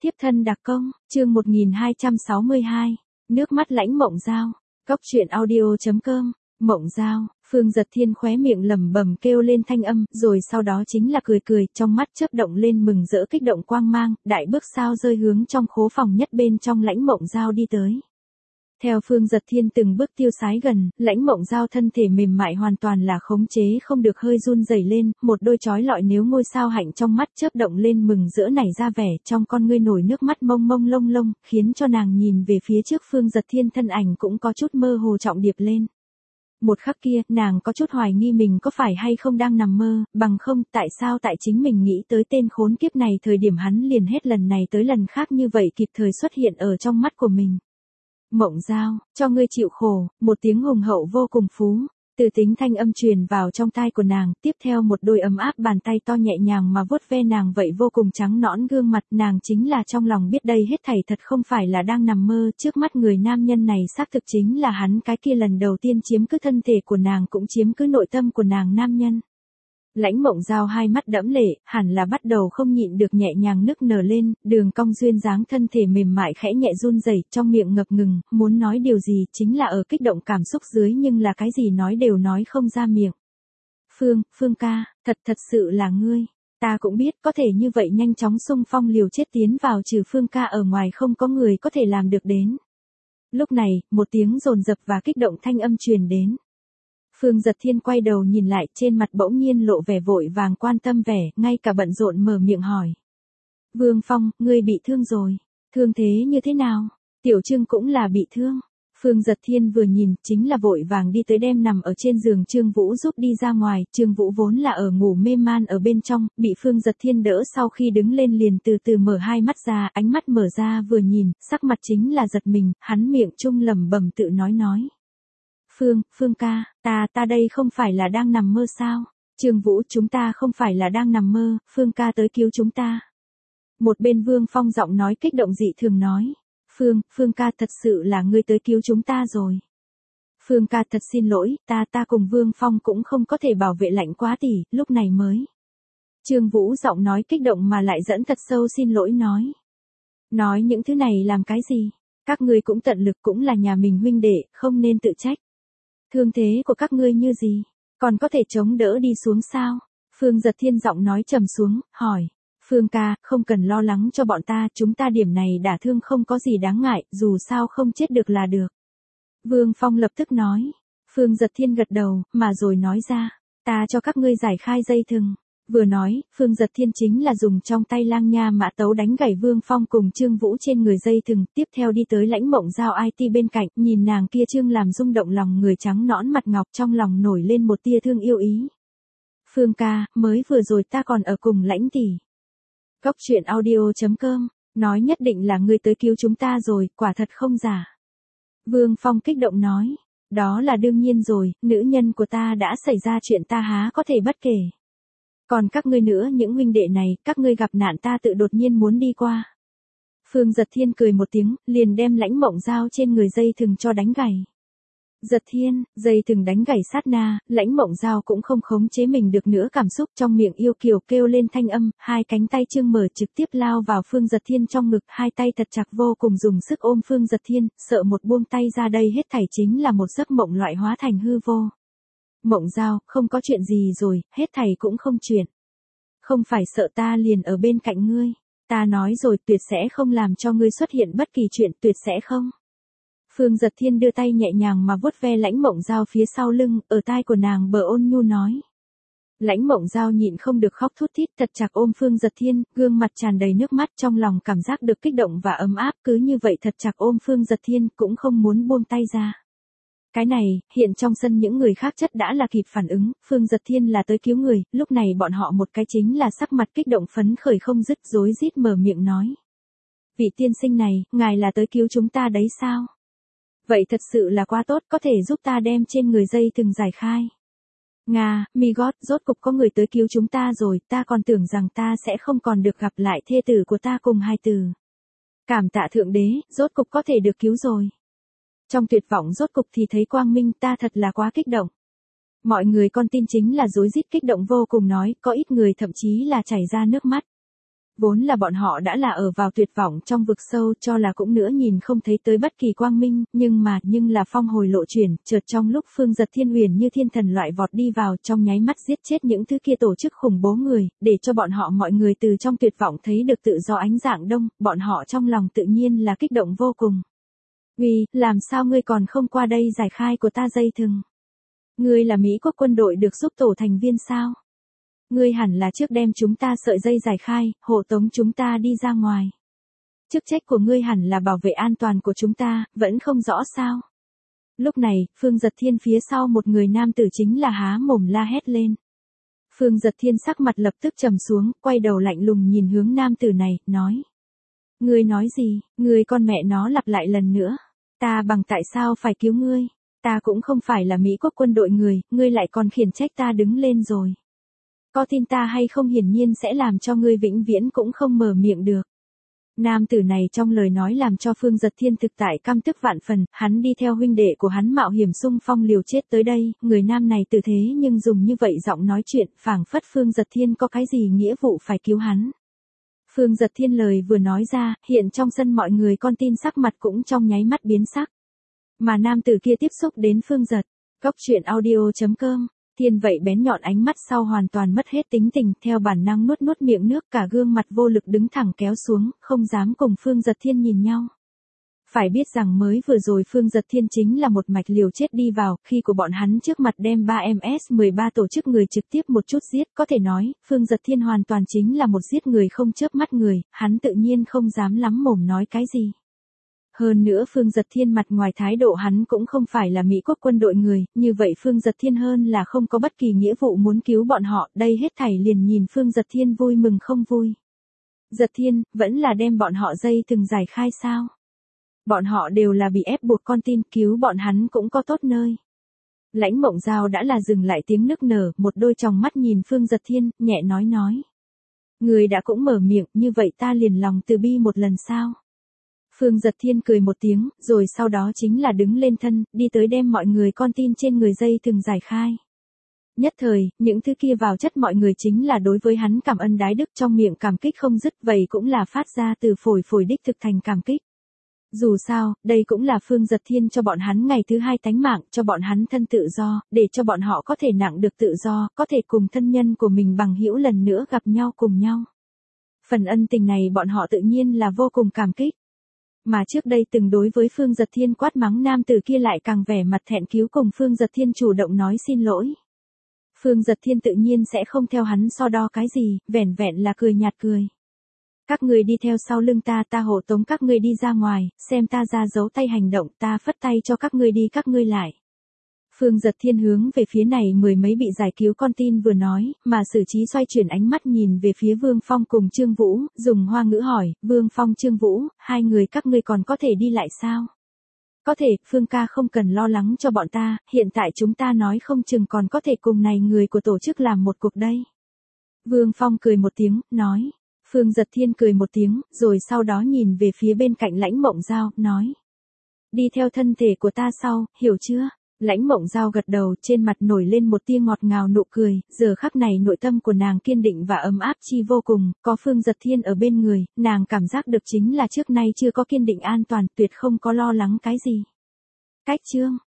Tiếp thân đặc công, chương 1262, nước mắt lãnh Mộng Giao, Cóc truyện audio.com, Mộng Giao, Phương Giật Thiên khóe miệng lẩm bẩm kêu lên thanh âm, rồi sau đó chính là cười cười, trong mắt chớp động lên mừng rỡ kích động quang mang, đại bước sao rơi hướng trong khố phòng nhất bên trong lãnh Mộng Giao đi tới. Theo Phương Giật Thiên từng bước tiêu sái gần, lãnh Mộng Giao thân thể mềm mại hoàn toàn là khống chế không được hơi run rẩy lên, một đôi chói lọi nếu ngôi sao hạnh trong mắt chớp động lên mừng rỡ nảy ra vẻ, trong con ngươi nổi nước mắt mông mông lông lông, khiến cho nàng nhìn về phía trước Phương Giật Thiên thân ảnh cũng có chút mơ hồ trọng điệp lên. Một khắc kia, nàng có chút hoài nghi mình có phải hay không đang nằm mơ, bằng không, tại sao tại chính mình nghĩ tới tên khốn kiếp này thời điểm hắn liền hết lần này tới lần khác như vậy kịp thời xuất hiện ở trong mắt của mình. Mộng Giao, cho ngươi chịu khổ, một tiếng hùng hậu vô cùng phú, từ tính thanh âm truyền vào trong tai của nàng, tiếp theo một đôi ấm áp bàn tay to nhẹ nhàng mà vuốt ve nàng vậy vô cùng trắng nõn gương mặt, nàng chính là trong lòng biết đây hết thảy thật không phải là đang nằm mơ, trước mắt người nam nhân này xác thực chính là hắn cái kia lần đầu tiên chiếm cứ thân thể của nàng cũng chiếm cứ nội tâm của nàng nam nhân. Lãnh Mộng Giao hai mắt đẫm lệ, hẳn là bắt đầu không nhịn được nhẹ nhàng nức nở lên, đường cong duyên dáng thân thể mềm mại khẽ nhẹ run rẩy, trong miệng ngập ngừng, muốn nói điều gì chính là ở kích động cảm xúc dưới nhưng là cái gì nói đều nói không ra miệng. Phương ca, thật sự là ngươi, ta cũng biết có thể như vậy nhanh chóng xung phong liều chết tiến vào trừ Phương ca ở ngoài không có người có thể làm được đến. Lúc này, một tiếng dồn dập và kích động thanh âm truyền đến. Phương Giật Thiên quay đầu nhìn lại, trên mặt bỗng nhiên lộ vẻ vội vàng quan tâm vẻ, ngay cả bận rộn mở miệng hỏi. Vương Phong, ngươi bị thương rồi, thương thế như thế nào? Tiểu Trương cũng là bị thương. Phương Giật Thiên vừa nhìn, chính là vội vàng đi tới đem nằm ở trên giường Trương Vũ giúp đi ra ngoài, Trương Vũ vốn là ở ngủ mê man ở bên trong, bị Phương Giật Thiên đỡ sau khi đứng lên liền từ từ mở hai mắt ra, ánh mắt mở ra vừa nhìn, sắc mặt chính là giật mình, hắn miệng trung lẩm bẩm tự nói. Phương ca, ta đây không phải là đang nằm mơ sao? Trương Vũ, chúng ta không phải là đang nằm mơ, Phương ca tới cứu chúng ta. Một bên Vương Phong giọng nói kích động dị thường nói. Phương ca thật sự là ngươi tới cứu chúng ta rồi. Phương ca thật xin lỗi, ta cùng Vương Phong cũng không có thể bảo vệ lạnh quá tỷ, lúc này mới. Trương Vũ giọng nói kích động mà lại dẫn thật sâu xin lỗi nói. Nói những thứ này làm cái gì? Các ngươi cũng tận lực cũng là nhà mình huynh đệ, không nên tự trách. Thương thế của các ngươi như gì? Còn có thể chống đỡ đi xuống sao? Phương Giật Thiên giọng nói trầm xuống, hỏi. Phương ca, không cần lo lắng cho bọn ta, chúng ta điểm này đả thương không có gì đáng ngại, dù sao không chết được là được. Vương Phong lập tức nói. Phương Giật Thiên gật đầu, mà rồi nói ra. Ta cho các ngươi giải khai dây thừng. Vừa nói, Phương Giật Thiên chính là dùng trong tay lang nha mã tấu đánh gãy Vương Phong cùng Trương Vũ trên người dây thừng, tiếp theo đi tới lãnh Mộng Giao IT bên cạnh, nhìn nàng kia Trương làm rung động lòng người trắng nõn mặt ngọc trong lòng nổi lên một tia thương yêu ý. Phương ca, mới vừa rồi ta còn ở cùng lãnh tỷ. Cóc truyện audio.com, nói nhất định là ngươi tới cứu chúng ta rồi, quả thật không giả. Vương Phong kích động nói, đó là đương nhiên rồi, nữ nhân của ta đã xảy ra chuyện ta há có thể bất kể. Còn các ngươi nữa những huynh đệ này, các ngươi gặp nạn ta tự đột nhiên muốn đi qua. Phương Giật Thiên cười một tiếng, liền đem lãnh Mộng Giao trên người dây thừng cho đánh gãy. Giật Thiên, dây thừng đánh gãy sát na, lãnh Mộng Giao cũng không khống chế mình được nữa cảm xúc trong miệng yêu kiều kêu lên thanh âm, hai cánh tay trương mở trực tiếp lao vào Phương Giật Thiên trong ngực, hai tay thật chặt vô cùng dùng sức ôm Phương Giật Thiên, sợ một buông tay ra đây hết thảy chính là một giấc mộng loại hóa thành hư vô. Mộng Giao, không có chuyện gì rồi, hết thảy cũng không chuyện. Không phải sợ ta liền ở bên cạnh ngươi. Ta nói rồi tuyệt sẽ không làm cho ngươi xuất hiện bất kỳ chuyện, tuyệt sẽ không. Phương Giật Thiên đưa tay nhẹ nhàng mà vuốt ve lãnh Mộng Giao phía sau lưng, ở tai của nàng bờ ôn nhu nói. Lãnh Mộng Giao nhịn không được khóc thút thít thật chặt ôm Phương Giật Thiên, gương mặt tràn đầy nước mắt trong lòng cảm giác được kích động và ấm áp cứ như vậy thật chặt ôm Phương Giật Thiên cũng không muốn buông tay ra. Cái này, hiện trong sân những người khác chất đã là kịp phản ứng, Phương Giật Thiên là tới cứu người, lúc này bọn họ một cái chính là sắc mặt kích động phấn khởi không dứt rối rít mở miệng nói. Vị tiên sinh này, ngài là tới cứu chúng ta đấy sao? Vậy thật sự là quá tốt, có thể giúp ta đem trên người dây thừng giải khai. Mi God, rốt cục có người tới cứu chúng ta rồi, ta còn tưởng rằng ta sẽ không còn được gặp lại thê tử của ta cùng hai tử. Cảm tạ thượng đế, rốt cục có thể được cứu rồi. Trong tuyệt vọng rốt cục thì thấy quang minh, ta thật là quá kích động. Mọi người con tin chính là rối rít kích động vô cùng nói, có ít người thậm chí là chảy ra nước mắt. Vốn là bọn họ đã là ở vào tuyệt vọng trong vực sâu, cho là cũng nữa nhìn không thấy tới bất kỳ quang minh, nhưng là phong hồi lộ chuyển, chợt trong lúc Phương Giật Thiên huyền như thiên thần loại vọt đi vào, trong nháy mắt giết chết những thứ kia tổ chức khủng bố người, để cho bọn họ mọi người từ trong tuyệt vọng thấy được tự do ánh dạng đông, bọn họ trong lòng tự nhiên là kích động vô cùng. Uy, làm sao ngươi còn không qua đây giải khai của ta dây thừng? Ngươi là Mỹ quốc quân đội được giúp tổ thành viên sao? Ngươi hẳn là trước đem chúng ta sợi dây giải khai, hộ tống chúng ta đi ra ngoài. Chức trách của ngươi hẳn là bảo vệ an toàn của chúng ta, vẫn không rõ sao? Lúc này, Phương Giật Thiên phía sau một người nam tử chính là há mồm la hét lên. Phương Giật Thiên sắc mặt lập tức trầm xuống, quay đầu lạnh lùng nhìn hướng nam tử này, nói. Ngươi nói gì, ngươi con mẹ nó lặp lại lần nữa. Ta bằng tại sao phải cứu ngươi? Ta cũng không phải là Mỹ quốc quân đội người, ngươi lại còn khiển trách ta đứng lên rồi. Có tin ta hay không hiển nhiên sẽ làm cho ngươi vĩnh viễn cũng không mở miệng được. Nam tử này trong lời nói làm cho Phương Giật Thiên thực tại căm tức vạn phần, hắn đi theo huynh đệ của hắn mạo hiểm xung phong liều chết tới đây, người nam này tử thế nhưng dùng như vậy giọng nói chuyện, phảng phất Phương Giật Thiên có cái gì nghĩa vụ phải cứu hắn. Phương Giật Thiên lời vừa nói ra, hiện trong sân mọi người con tin sắc mặt cũng trong nháy mắt biến sắc. Mà nam tử kia tiếp xúc đến Phương Giật, góc truyện audio.com. Thiên vậy bén nhọn ánh mắt sau hoàn toàn mất hết tính tình, theo bản năng nuốt nuốt miệng nước, cả gương mặt vô lực đứng thẳng kéo xuống, không dám cùng Phương Giật Thiên nhìn nhau. Phải biết rằng mới vừa rồi Phương Giật Thiên chính là một mạch liều chết đi vào, khi của bọn hắn trước mặt đem 3MS13 tổ chức người trực tiếp một chút giết, có thể nói, Phương Giật Thiên hoàn toàn chính là một giết người không chớp mắt người, hắn tự nhiên không dám lắm mồm nói cái gì. Hơn nữa Phương Giật Thiên mặt ngoài thái độ hắn cũng không phải là Mỹ quốc quân đội người, như vậy Phương Giật Thiên hơn là không có bất kỳ nghĩa vụ muốn cứu bọn họ, đây hết thảy liền nhìn Phương Giật Thiên vui mừng không vui. Giật Thiên, vẫn là đem bọn họ dây từng giải khai sao? Bọn họ đều là bị ép buộc con tin, cứu bọn hắn cũng có tốt nơi. Lãnh Mộng Giao đã là dừng lại tiếng nức nở, một đôi tròng mắt nhìn Phương Giật Thiên, nhẹ nói. Người đã cũng mở miệng, như vậy ta liền lòng từ bi một lần sao? Phương Giật Thiên cười một tiếng, rồi sau đó chính là đứng lên thân, đi tới đem mọi người con tin trên người dây từng giải khai. Nhất thời, những thứ kia vào chất mọi người chính là đối với hắn cảm ơn đái đức, trong miệng cảm kích không dứt, vậy cũng là phát ra từ phổi đích thực thành cảm kích. Dù sao, đây cũng là Phương Giật Thiên cho bọn hắn ngày thứ hai tánh mạng, cho bọn hắn thân tự do, để cho bọn họ có thể nặng được tự do, có thể cùng thân nhân của mình bằng hữu lần nữa gặp nhau cùng nhau. Phần ân tình này bọn họ tự nhiên là vô cùng cảm kích. Mà trước đây từng đối với Phương Giật Thiên quát mắng nam tử kia lại càng vẻ mặt thẹn cứu cùng Phương Giật Thiên chủ động nói xin lỗi. Phương Giật Thiên tự nhiên sẽ không theo hắn so đo cái gì, vẻn vẹn là cười nhạt cười. Các người đi theo sau lưng ta hộ tống các ngươi đi ra ngoài, xem ta ra dấu tay hành động, ta phất tay cho các ngươi đi các ngươi lại. Phương Giật Thiên hướng về phía này mười mấy bị giải cứu con tin vừa nói, mà Sử Trí xoay chuyển ánh mắt nhìn về phía Vương Phong cùng Trương Vũ, dùng Hoa ngữ hỏi, Vương Phong Trương Vũ, hai người các ngươi còn có thể đi lại sao? Có thể, Phương ca không cần lo lắng cho bọn ta, hiện tại chúng ta nói không chừng còn có thể cùng này người của tổ chức làm một cuộc đây. Vương Phong cười một tiếng, nói. Phương Giật Thiên cười một tiếng, rồi sau đó nhìn về phía bên cạnh Lãnh Mộng Giao, nói. Đi theo thân thể của ta sau, hiểu chưa? Lãnh Mộng Giao gật đầu, trên mặt nổi lên một tia ngọt ngào nụ cười, giờ khắc này nội tâm của nàng kiên định và ấm áp chi vô cùng, có Phương Giật Thiên ở bên người, nàng cảm giác được chính là trước nay chưa có kiên định an toàn, tuyệt không có lo lắng cái gì. Cách chương